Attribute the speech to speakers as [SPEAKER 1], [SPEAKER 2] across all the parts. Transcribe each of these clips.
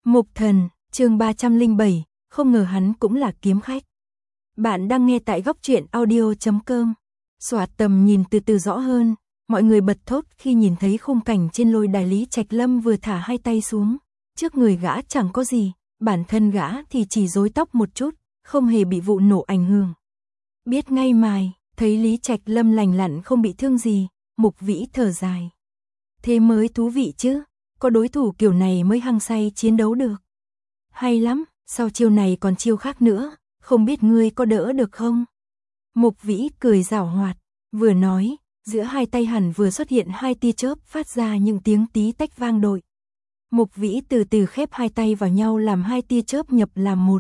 [SPEAKER 1] Mục Thần, chương 307, không ngờ hắn cũng là kiếm khách. Bạn đang nghe tại góc truyện audio.com. Xoạt tầm nhìn từ từ rõ hơn, mọi người bật thốt khi nhìn thấy khung cảnh trên lôi đài. Lý Trạch Lâm vừa thả hai tay xuống, trước người gã chẳng có gì, bản thân gã thì chỉ rối tóc một chút, không hề bị vụ nổ ảnh hưởng. Biết ngay mài, thấy Lý Trạch Lâm lành lặn không bị thương gì, Mục Vĩ thở dài. Thế mới thú vị chứ, có đối thủ kiểu này mới hăng say chiến đấu được. Hay lắm, sau chiêu này còn chiêu khác nữa, không biết ngươi có đỡ được không? Mục Vĩ cười giảo hoạt, vừa nói, giữa hai tay hẳn vừa xuất hiện hai tia chớp phát ra những tiếng tí tách vang dội. Mục Vĩ từ từ khép hai tay vào nhau làm hai tia chớp nhập làm một.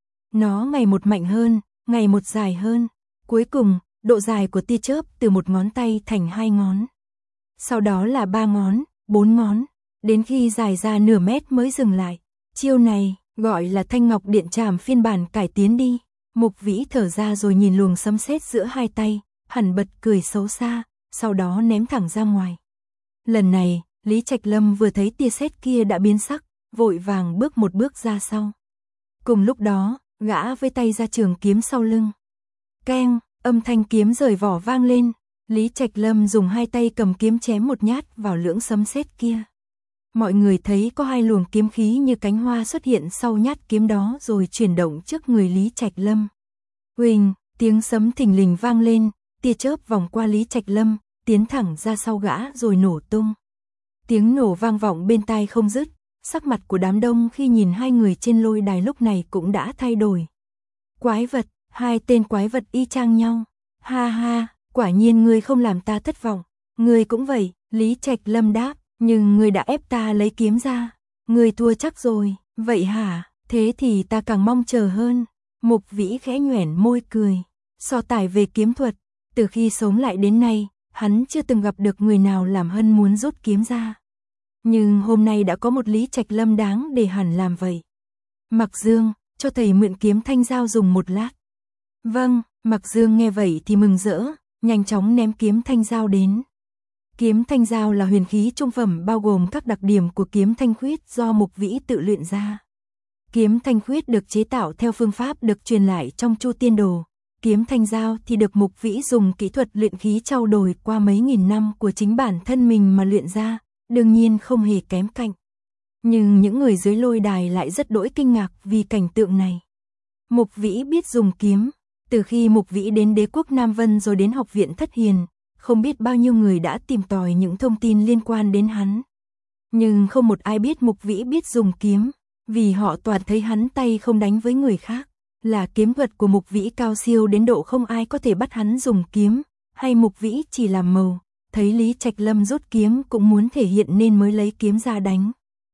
[SPEAKER 1] Nó ngày một mạnh hơn, ngày một dài hơn. Cuối cùng, độ dài của tia chớp từ một ngón tay thành hai ngón. Sau đó là ba ngón, bốn ngón, đến khi dài ra nửa mét mới dừng lại. Chiêu này, gọi là Thanh Ngọc Điện Trảm phiên bản cải tiến đi. Mục Vĩ thở ra rồi nhìn luồng sấm sét giữa hai tay, hẳn bật cười xấu xa, sau đó ném thẳng ra ngoài. Lần này, Lý Trạch Lâm vừa thấy tia sét kia đã biến sắc, vội vàng bước một bước ra sau. Cùng lúc đó, gã với tay ra trường kiếm sau lưng. Keng, âm thanh kiếm rời vỏ vang lên, Lý Trạch Lâm dùng hai tay cầm kiếm chém một nhát vào lưỡng sấm sét kia. Mọi người thấy có hai luồng kiếm khí như cánh hoa xuất hiện sau nhát kiếm đó rồi chuyển động trước người Lý Trạch Lâm. Huỳnh, tiếng sấm thình lình vang lên, tia chớp vòng qua Lý Trạch Lâm, tiến thẳng ra sau gã rồi nổ tung. Tiếng nổ vang vọng bên tai không dứt, sắc mặt của đám đông khi nhìn hai người trên lôi đài lúc này cũng đã thay đổi. Quái vật, hai tên quái vật y chang nhau. Ha ha, quả nhiên ngươi không làm ta thất vọng. Ngươi cũng vậy, Lý Trạch Lâm đáp, nhưng ngươi đã ép ta lấy kiếm ra. Ngươi thua chắc rồi, vậy hả, thế thì ta càng mong chờ hơn. Mục Vĩ khẽ nhoẻn môi cười. So tài về kiếm thuật, từ khi sống lại đến nay, hắn chưa từng gặp được người nào làm hơn muốn rút kiếm ra. Nhưng hôm nay đã có một Lý Trạch Lâm đáng để hẳn làm vậy. Mặc Dương, cho thầy mượn kiếm thanh dao dùng một lát. Vâng, Mặc Dương nghe vậy thì mừng rỡ, nhanh chóng ném kiếm thanh dao đến. Kiếm thanh dao là huyền khí trung phẩm bao gồm các đặc điểm của kiếm thanh khuyết do Mục Vĩ tự luyện ra. Kiếm thanh khuyết được chế tạo theo phương pháp được truyền lại trong Chu Tiên Đồ. Kiếm thanh dao thì được Mục Vĩ dùng kỹ thuật luyện khí trau dồi qua mấy nghìn năm của chính bản thân mình mà luyện ra, đương nhiên không hề kém cạnh. Nhưng những người dưới lôi đài lại rất đỗi kinh ngạc vì cảnh tượng này. Mục Vĩ biết dùng kiếm, từ khi Mục Vĩ đến đế quốc Nam Vân rồi đến học viện Thất Hiền, không biết bao nhiêu người đã tìm tòi những thông tin liên quan đến hắn. Nhưng không một ai biết Mục Vĩ biết dùng kiếm, vì họ toàn thấy hắn tay không đánh với người khác. Là kiếm thuật của Mục Vĩ cao siêu đến độ không ai có thể bắt hắn dùng kiếm, hay Mục Vĩ chỉ làm màu, thấy Lý Trạch Lâm rút kiếm cũng muốn thể hiện nên mới lấy kiếm ra đánh.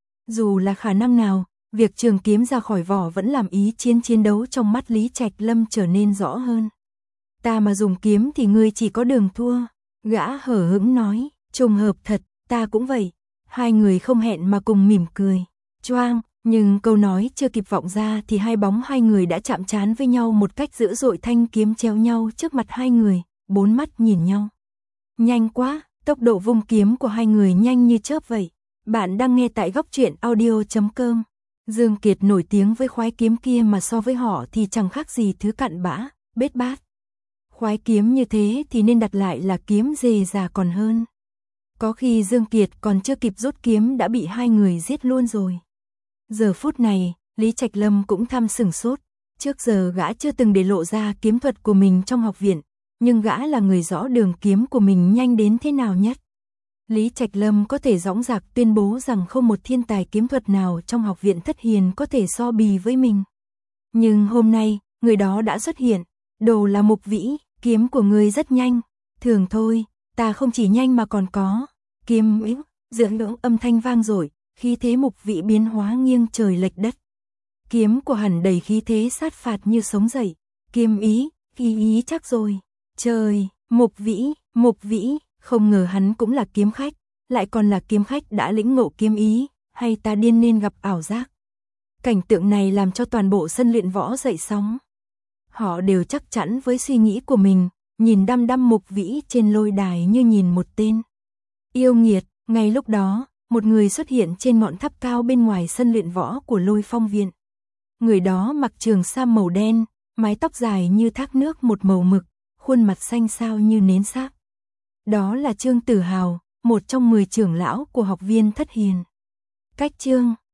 [SPEAKER 1] Dù là khả năng nào, việc trường kiếm ra khỏi vỏ vẫn làm ý chiến đấu trong mắt Lý Trạch Lâm trở nên rõ hơn. Ta mà dùng kiếm thì ngươi chỉ có đường thua, gã hở hững nói, trùng hợp thật, ta cũng vậy. Hai người không hẹn mà cùng mỉm cười. Choang, nhưng câu nói chưa kịp vọng ra thì hai bóng hai người đã chạm trán với nhau một cách dữ dội, thanh kiếm treo nhau trước mặt hai người, bốn mắt nhìn nhau. Nhanh quá, tốc độ vung kiếm của hai người nhanh như chớp vậy. Bạn đang nghe tại góc truyện audio.com. Dương Kiệt nổi tiếng với khoái kiếm kia mà so với họ thì chẳng khác gì thứ cặn bã, bết bát. Khoái kiếm như thế thì nên đặt lại là kiếm dề già còn hơn. Có khi Dương Kiệt còn chưa kịp rút kiếm đã bị hai người giết luôn rồi. Giờ phút này, Lý Trạch Lâm cũng thầm sửng sốt. Trước giờ gã chưa từng để lộ ra kiếm thuật của mình trong học viện, nhưng gã là người rõ đường kiếm của mình nhanh đến thế nào nhất. Lý Trạch Lâm có thể dõng dạc tuyên bố rằng không một thiên tài kiếm thuật nào trong học viện Thất Hiền có thể so bì với mình. Nhưng hôm nay, người đó đã xuất hiện, đồ là Mục Vĩ, kiếm của người rất nhanh. Thường thôi, ta không chỉ nhanh mà còn có kiếm yếu, dưỡng lưỡng âm thanh vang dội, khí thế Mục Vĩ biến hóa nghiêng trời lệch đất. Kiếm của hắn đầy khí thế sát phạt như sống dậy. Kiếm ý, khí ý chắc rồi. Trời, Mục Vĩ, không ngờ hắn cũng là kiếm khách, lại còn là kiếm khách đã lĩnh ngộ kiếm ý, hay ta điên nên gặp ảo giác. Cảnh tượng này làm cho toàn bộ sân luyện võ dậy sóng. Họ đều chắc chắn với suy nghĩ của mình, nhìn đăm đăm Mục Vĩ trên lôi đài như nhìn một tên yêu nghiệt. Ngay lúc đó, một người xuất hiện trên ngọn tháp cao bên ngoài sân luyện võ của Lôi Phong viện. Người đó mặc trường sam màu đen, mái tóc dài như thác nước một màu mực, khuôn mặt xanh xao như nến xác. Đó là Trương Tử Hào, một trong 10 trưởng lão của học viên Thất Hiền. Cách Trương